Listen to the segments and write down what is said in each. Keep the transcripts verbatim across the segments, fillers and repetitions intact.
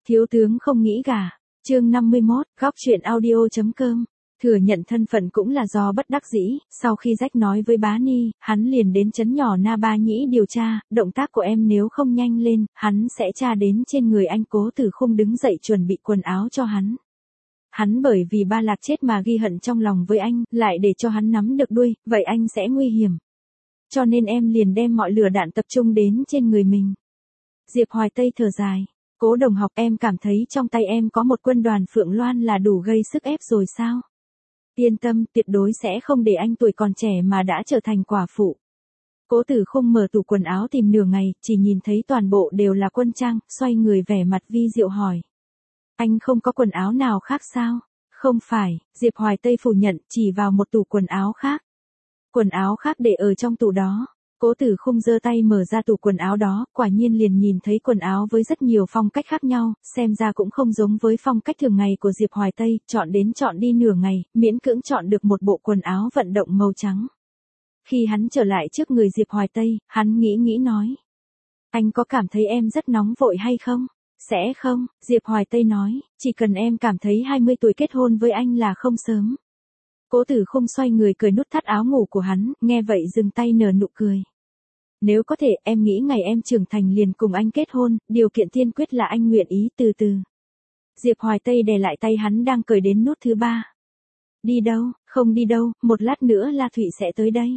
Thiếu tướng không nghĩ gà. Chương năm mươi mốt, góc truyện audio.com. Thừa nhận thân phận cũng là do bất đắc dĩ, sau khi rách nói với bá Ni, hắn liền đến trấn nhỏ Na Ba Nhĩ điều tra, động tác của em nếu không nhanh lên, hắn sẽ tra đến trên người anh. Cố Tử Khung đứng dậy chuẩn bị quần áo cho hắn. Hắn bởi vì Ba Lạc chết mà ghi hận trong lòng với anh, lại để cho hắn nắm được đuôi, vậy anh sẽ nguy hiểm. Cho nên em liền đem mọi lửa đạn tập trung đến trên người mình. Diệp Hoài Tây thở dài. Cố đồng học, em cảm thấy trong tay em có một quân đoàn Phượng Loan là đủ gây sức ép rồi sao? Yên tâm, tuyệt đối sẽ không để anh tuổi còn trẻ mà đã trở thành quả phụ. Cố Tử Khung mở tủ quần áo tìm nửa ngày, chỉ nhìn thấy toàn bộ đều là quân trang, xoay người vẻ mặt vi diệu hỏi. Anh không có quần áo nào khác sao? Không phải, Diệp Hoài Tây phủ nhận, chỉ vào một tủ quần áo khác. Quần áo khác để ở trong tủ đó. Cố Tử Khung giơ tay mở ra tủ quần áo đó, quả nhiên liền nhìn thấy quần áo với rất nhiều phong cách khác nhau, xem ra cũng không giống với phong cách thường ngày của Diệp Hoài Tây, chọn đến chọn đi nửa ngày, miễn cưỡng chọn được một bộ quần áo vận động màu trắng. Khi hắn trở lại trước người Diệp Hoài Tây, hắn nghĩ nghĩ nói. Anh có cảm thấy em rất nóng vội hay không? Sẽ không, Diệp Hoài Tây nói, chỉ cần em cảm thấy hai mươi tuổi kết hôn với anh là không sớm. Cố Tử Khung xoay người cởi nút thắt áo ngủ của hắn, nghe vậy dừng tay nở nụ cười. Nếu có thể, em nghĩ ngày em trưởng thành liền cùng anh kết hôn, điều kiện tiên quyết là anh nguyện ý từ từ. Diệp Hoài Tây đè lại tay hắn đang cởi đến nút thứ ba. Đi đâu, không đi đâu, một lát nữa La Thụy sẽ tới đây.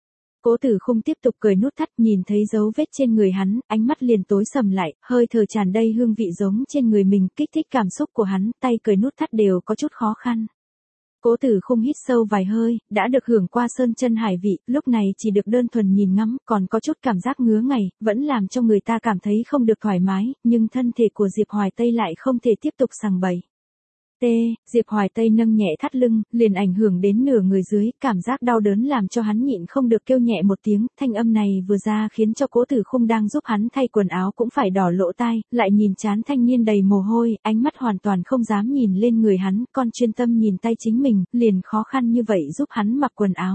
Cố Tử Khung tiếp tục cởi nút thắt, nhìn thấy dấu vết trên người hắn, ánh mắt liền tối sầm lại, hơi thở tràn đầy hương vị giống trên người mình, kích thích cảm xúc của hắn, tay cởi nút thắt đều có chút khó khăn. Cố Tử Khung hít sâu vài hơi, đã được hưởng qua sơn chân hải vị, lúc này chỉ được đơn thuần nhìn ngắm, còn có chút cảm giác ngứa ngày, vẫn làm cho người ta cảm thấy không được thoải mái, nhưng thân thể của Diệp Hoài Tây lại không thể tiếp tục sằng bậy. T, Diệp Hoài Tây nâng nhẹ thắt lưng, liền ảnh hưởng đến nửa người dưới, cảm giác đau đớn làm cho hắn nhịn không được kêu nhẹ một tiếng, thanh âm này vừa ra khiến cho Cố Tử Khung đang giúp hắn thay quần áo cũng phải đỏ lỗ tai, lại nhìn trán thanh niên đầy mồ hôi, ánh mắt hoàn toàn không dám nhìn lên người hắn, còn chuyên tâm nhìn tay chính mình, liền khó khăn như vậy giúp hắn mặc quần áo.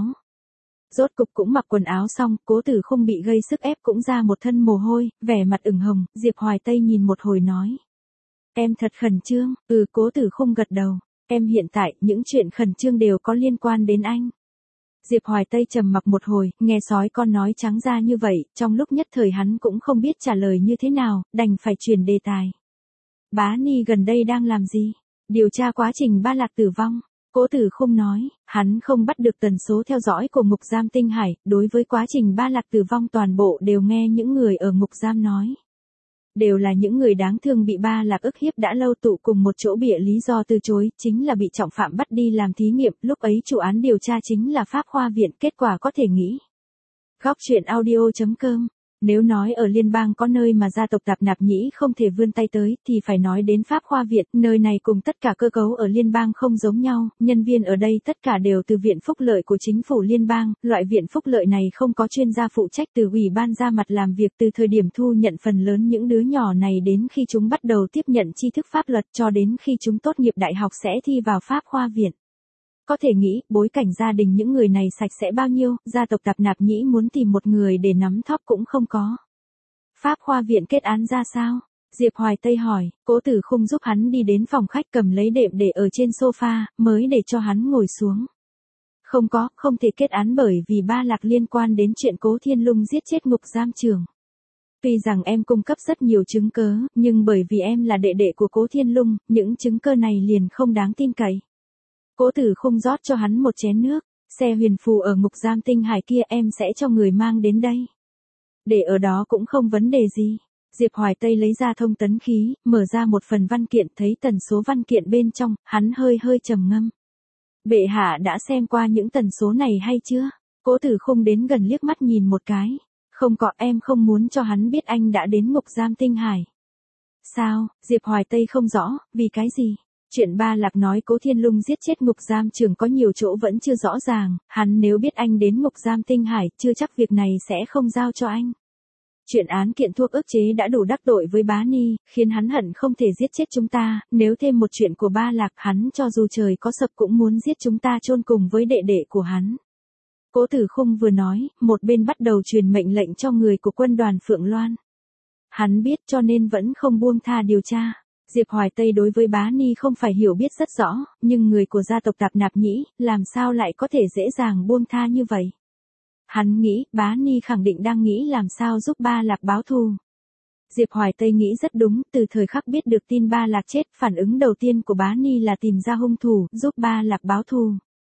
Rốt cục cũng mặc quần áo xong, Cố Tử Khung bị gây sức ép cũng ra một thân mồ hôi, vẻ mặt ửng hồng, Diệp Hoài Tây nhìn một hồi nói. Em thật khẩn trương, ừ Cố Tử Khung gật đầu, em hiện tại, những chuyện khẩn trương đều có liên quan đến anh. Diệp Hoài Tây trầm mặc một hồi, nghe sói con nói trắng ra như vậy, trong lúc nhất thời hắn cũng không biết trả lời như thế nào, đành phải chuyển đề tài. Bá Ni gần đây đang làm gì? Điều tra quá trình Ba Lạc tử vong. Cố Tử Khung nói, hắn không bắt được tần số theo dõi của ngục giam Tinh Hải, đối với quá trình Ba Lạc tử vong toàn bộ đều nghe những người ở ngục giam nói. Đều là những người đáng thương bị Ba Lạc ức hiếp đã lâu tụ cùng một chỗ, bịa lý do từ chối, chính là bị trọng phạm bắt đi làm thí nghiệm, lúc ấy chủ án điều tra chính là Pháp Khoa Viện, kết quả có thể nghĩ. Góc truyện audio.com. Nếu nói ở liên bang có nơi mà gia tộc Tạp Nạp Nhĩ không thể vươn tay tới, thì phải nói đến Pháp Khoa Viện, nơi này cùng tất cả cơ cấu ở liên bang không giống nhau, nhân viên ở đây tất cả đều từ viện phúc lợi của chính phủ liên bang, loại viện phúc lợi này không có chuyên gia phụ trách từ ủy ban ra mặt làm việc, từ thời điểm thu nhận phần lớn những đứa nhỏ này đến khi chúng bắt đầu tiếp nhận tri thức pháp luật cho đến khi chúng tốt nghiệp đại học sẽ thi vào Pháp Khoa Viện. Có thể nghĩ, bối cảnh gia đình những người này sạch sẽ bao nhiêu, gia tộc Tạp Nạp Nhĩ muốn tìm một người để nắm thóp cũng không có. Pháp Khoa Viện kết án ra sao? Diệp Hoài Tây hỏi, Cố Tử Khung giúp hắn đi đến phòng khách cầm lấy đệm để ở trên sofa, mới để cho hắn ngồi xuống. Không có, không thể kết án bởi vì Ba Lạc liên quan đến chuyện Cố Thiên Lung giết chết ngục giam trưởng. Tuy rằng em cung cấp rất nhiều chứng cớ, nhưng bởi vì em là đệ đệ của Cố Thiên Lung, những chứng cơ này liền không đáng tin cậy. Cố Tử Khung rót cho hắn một chén nước, xe huyền phù ở ngục giam Tinh Hải kia em sẽ cho người mang đến đây. Để ở đó cũng không vấn đề gì. Diệp Hoài Tây lấy ra thông tấn khí, mở ra một phần văn kiện, thấy tần số văn kiện bên trong, hắn hơi hơi trầm ngâm. Bệ hạ đã xem qua những tần số này hay chưa? Cố Tử Khung đến gần liếc mắt nhìn một cái. Không có, em không muốn cho hắn biết anh đã đến ngục giam Tinh Hải. Sao? Diệp Hoài Tây không rõ, vì cái gì? Chuyện Ba Lạc nói Cố Thiên Lung giết chết ngục giam trưởng có nhiều chỗ vẫn chưa rõ ràng, hắn nếu biết anh đến ngục giam Tinh Hải, chưa chắc việc này sẽ không giao cho anh. Chuyện án kiện thuốc ức chế đã đủ đắc tội với Bá Ni, khiến hắn hận không thể giết chết chúng ta, nếu thêm một chuyện của Ba Lạc, hắn cho dù trời có sập cũng muốn giết chúng ta chôn cùng với đệ đệ của hắn. Cố Tử Khung vừa nói, một bên bắt đầu truyền mệnh lệnh cho người của quân đoàn Phượng Loan. Hắn biết cho nên vẫn không buông tha điều tra. Diệp Hoài Tây đối với Bá Ni không phải hiểu biết rất rõ, nhưng người của gia tộc Tạp Nạp Nhĩ, làm sao lại có thể dễ dàng buông tha như vậy. Hắn nghĩ, Bá Ni khẳng định đang nghĩ làm sao giúp Ba Lạc báo thù. Diệp Hoài Tây nghĩ rất đúng, từ thời khắc biết được tin Ba Lạc chết, phản ứng đầu tiên của Bá Ni là tìm ra hung thủ, giúp Ba Lạc báo thù.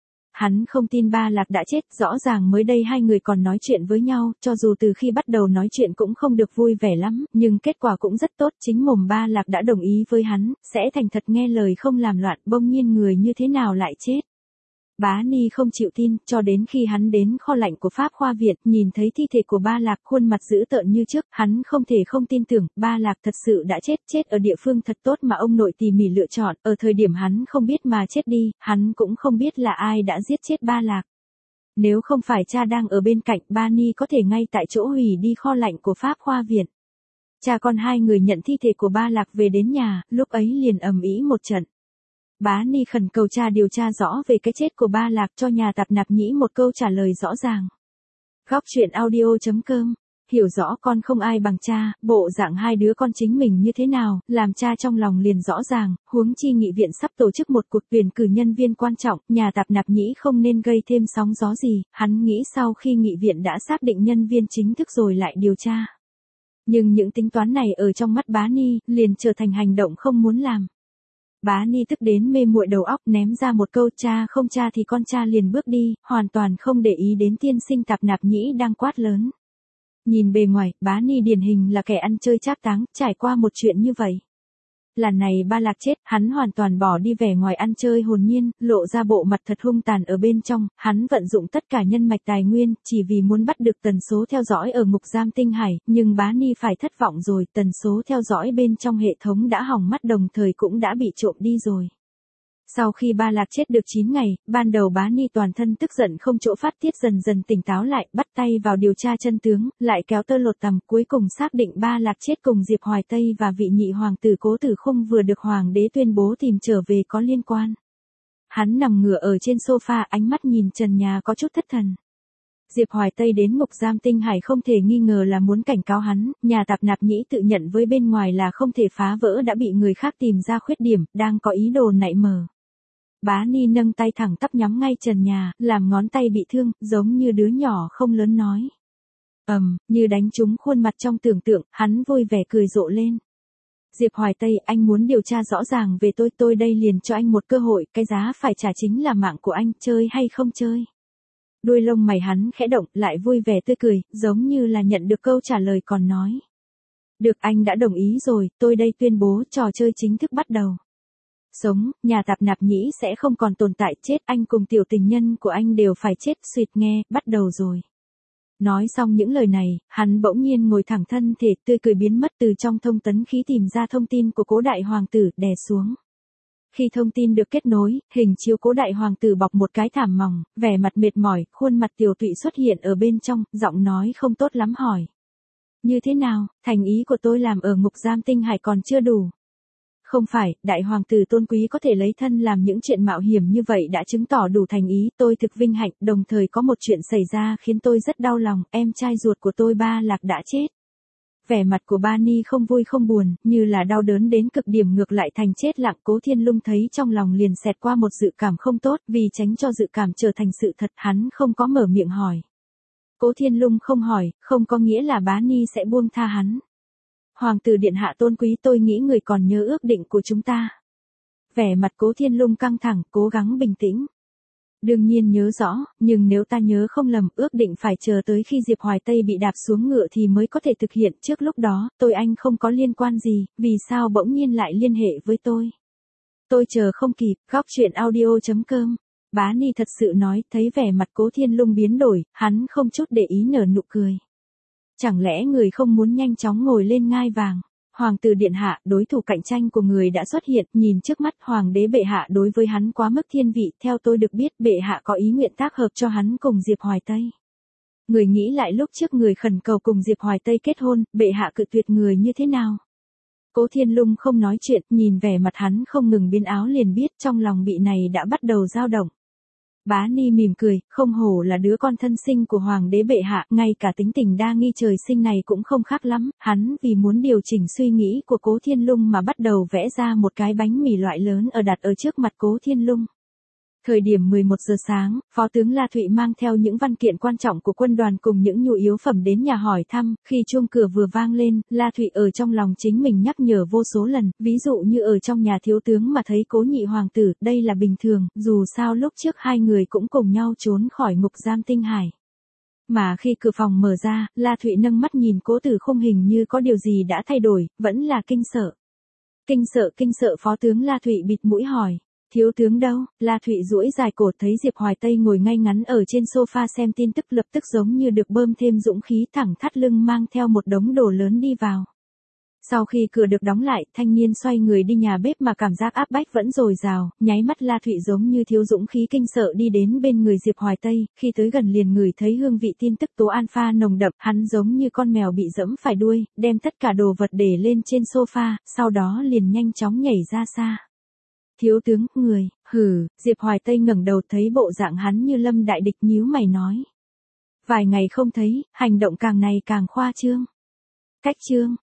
Hắn không tin Ba Lạc đã chết, rõ ràng mới đây hai người còn nói chuyện với nhau, cho dù từ khi bắt đầu nói chuyện cũng không được vui vẻ lắm, nhưng kết quả cũng rất tốt, chính mồm Ba Lạc đã đồng ý với hắn, sẽ thành thật nghe lời không làm loạn, bỗng nhiên người như thế nào lại chết. Bá Ni không chịu tin, cho đến khi hắn đến kho lạnh của Pháp Khoa Viện, nhìn thấy thi thể của Ba Lạc khuôn mặt dữ tợn như trước, hắn không thể không tin tưởng, Ba Lạc thật sự đã chết, chết ở địa phương thật tốt mà ông nội tỉ mỉ lựa chọn, ở thời điểm hắn không biết mà chết đi, hắn cũng không biết là ai đã giết chết Ba Lạc. Nếu không phải cha đang ở bên cạnh, Bá Ni có thể ngay tại chỗ hủy đi kho lạnh của Pháp Khoa Viện. Cha con hai người nhận thi thể của Ba Lạc về đến nhà, lúc ấy liền ầm ĩ một trận. Bá Ni khẩn cầu cha điều tra rõ về cái chết của Ba Lạc, cho nhà Tạp Nạp Nhĩ một câu trả lời rõ ràng. Góc truyện audio chấm com, hiểu rõ con không ai bằng cha, bộ dạng hai đứa con chính mình như thế nào, làm cha trong lòng liền rõ ràng, huống chi nghị viện sắp tổ chức một cuộc tuyển cử nhân viên quan trọng, nhà Tạp Nạp Nhĩ không nên gây thêm sóng gió gì, hắn nghĩ sau khi nghị viện đã xác định nhân viên chính thức rồi lại điều tra. Nhưng những tính toán này ở trong mắt Bá Ni, liền trở thành hành động không muốn làm. Bá Ni tức đến mê muội đầu óc, ném ra một câu cha không cha thì con cha liền bước đi, hoàn toàn không để ý đến tiên sinh Tạp Nạp Nhĩ đang quát lớn. Nhìn bề ngoài, Bá Ni điển hình là kẻ ăn chơi trác táng, trải qua một chuyện như vậy. Lần này Ba Lạc chết, hắn hoàn toàn bỏ đi vẻ ngoài ăn chơi hồn nhiên, lộ ra bộ mặt thật hung tàn ở bên trong, hắn vận dụng tất cả nhân mạch tài nguyên, chỉ vì muốn bắt được tần số theo dõi ở ngục giam Tinh Hải, nhưng Bá Ni phải thất vọng rồi, tần số theo dõi bên trong hệ thống đã hỏng mất đồng thời cũng đã bị trộm đi rồi. Sau khi Ba Lạc chết được chín ngày, ban đầu Bá Ni toàn thân tức giận không chỗ phát tiết, dần dần tỉnh táo lại, bắt tay vào điều tra chân tướng, lại kéo tơ lột tằm, cuối cùng xác định Ba Lạc chết cùng Diệp Hoài Tây và vị nhị hoàng tử Cố Tử Khung vừa được hoàng đế tuyên bố tìm trở về có liên quan. Hắn nằm ngửa ở trên sofa, ánh mắt nhìn trần nhà có chút thất thần. Diệp Hoài Tây đến ngục giam Tinh Hải không thể nghi ngờ là muốn cảnh cáo hắn, nhà Tạp Nạp Nhĩ tự nhận với bên ngoài là không thể phá vỡ đã bị người khác tìm ra khuyết điểm, đang có ý đồ nảy mờ. Bá Ni nâng tay thẳng tắp nhắm ngay trần nhà, làm ngón tay bị thương, giống như đứa nhỏ không lớn nói. Ầm, um, như đánh trúng khuôn mặt trong tưởng tượng, hắn vui vẻ cười rộ lên. Diệp Hoài Tây, anh muốn điều tra rõ ràng về tôi, tôi đây liền cho anh một cơ hội, cái giá phải trả chính là mạng của anh, chơi hay không chơi. Đuôi lông mày hắn khẽ động, lại vui vẻ tươi cười, giống như là nhận được câu trả lời còn nói. Được, anh đã đồng ý rồi, tôi đây tuyên bố trò chơi chính thức bắt đầu. Sống, nhà Tạp Nạp Nhĩ sẽ không còn tồn tại, chết, anh cùng tiểu tình nhân của anh đều phải chết, suýt nghe, bắt đầu rồi. Nói xong những lời này, hắn bỗng nhiên ngồi thẳng thân thể, tươi cười biến mất, từ trong thông tấn khí tìm ra thông tin của Cố đại hoàng tử, đè xuống. Khi thông tin được kết nối, hình chiếu Cố đại hoàng tử bọc một cái thảm mỏng, vẻ mặt mệt mỏi, khuôn mặt tiều tụy xuất hiện ở bên trong, giọng nói không tốt lắm hỏi. Như thế nào, thành ý của tôi làm ở ngục giam Tinh Hải còn chưa đủ. Không phải, đại hoàng tử tôn quý có thể lấy thân làm những chuyện mạo hiểm như vậy đã chứng tỏ đủ thành ý, tôi thực vinh hạnh, đồng thời có một chuyện xảy ra khiến tôi rất đau lòng, em trai ruột của tôi Ba Lạc đã chết. Vẻ mặt của Bá Ni không vui không buồn, như là đau đớn đến cực điểm ngược lại thành chết lặng. Cố Thiên Lung thấy trong lòng liền xẹt qua một dự cảm không tốt, vì tránh cho dự cảm trở thành sự thật, hắn không có mở miệng hỏi. Cố Thiên Lung không hỏi, không có nghĩa là Bá Ni sẽ buông tha hắn. Hoàng tử điện hạ tôn quý, tôi nghĩ người còn nhớ ước định của chúng ta. Vẻ mặt Cố Thiên Lung căng thẳng, cố gắng bình tĩnh. Đương nhiên nhớ rõ, nhưng nếu ta nhớ không lầm, ước định phải chờ tới khi Diệp Hoài Tây bị đạp xuống ngựa thì mới có thể thực hiện, trước lúc đó, tôi anh không có liên quan gì, vì sao bỗng nhiên lại liên hệ với tôi. Tôi chờ không kịp, góc truyện audio chấm com. Bá Ni thật sự nói, thấy vẻ mặt Cố Thiên Lung biến đổi, hắn không chút để ý nở nụ cười. Chẳng lẽ người không muốn nhanh chóng ngồi lên ngai vàng? Hoàng tử điện hạ, đối thủ cạnh tranh của người đã xuất hiện, nhìn trước mắt hoàng đế bệ hạ đối với hắn quá mức thiên vị, theo tôi được biết bệ hạ có ý nguyện tác hợp cho hắn cùng Diệp Hoài Tây. Người nghĩ lại lúc trước người khẩn cầu cùng Diệp Hoài Tây kết hôn, bệ hạ cự tuyệt người như thế nào? Cố Thiên Lung không nói chuyện, nhìn vẻ mặt hắn không ngừng biến áo liền biết trong lòng bị này đã bắt đầu dao động. Bá Ni mỉm cười, không hổ là đứa con thân sinh của hoàng đế bệ hạ, ngay cả tính tình đa nghi trời sinh này cũng không khác lắm, hắn vì muốn điều chỉnh suy nghĩ của Cố Thiên Lung mà bắt đầu vẽ ra một cái bánh mì loại lớn ở đặt ở trước mặt Cố Thiên Lung. Thời điểm mười một giờ sáng, Phó tướng La Thụy mang theo những văn kiện quan trọng của quân đoàn cùng những nhu yếu phẩm đến nhà hỏi thăm, khi chuông cửa vừa vang lên, La Thụy ở trong lòng chính mình nhắc nhở vô số lần, ví dụ như ở trong nhà thiếu tướng mà thấy Cố nhị hoàng tử, đây là bình thường, dù sao lúc trước hai người cũng cùng nhau trốn khỏi ngục giam Tinh Hải. Mà khi cửa phòng mở ra, La Thụy nâng mắt nhìn Cố Tử Khung hình như có điều gì đã thay đổi, vẫn là kinh sợ. Kinh sợ kinh sợ Phó tướng La Thụy bịt mũi hỏi. Thiếu tướng đâu? La Thụy duỗi dài cổ thấy Diệp Hoài Tây ngồi ngay ngắn ở trên sofa xem tin tức, lập tức giống như được bơm thêm dũng khí, thẳng thắt lưng mang theo một đống đồ lớn đi vào. Sau khi cửa được đóng lại, thanh niên xoay người đi nhà bếp mà cảm giác áp bách vẫn dồi dào, nháy mắt La Thụy giống như thiếu dũng khí kinh sợ đi đến bên người Diệp Hoài Tây, khi tới gần liền ngửi thấy hương vị tin tức tố alpha nồng đậm, hắn giống như con mèo bị dẫm phải đuôi, đem tất cả đồ vật để lên trên sofa, sau đó liền nhanh chóng nhảy ra xa. Thiếu tướng, người, hừ, Diệp Hoài Tây ngẩng đầu thấy bộ dạng hắn như lâm đại địch, nhíu mày nói. Vài ngày không thấy, hành động càng ngày càng khoa trương. Cách trương,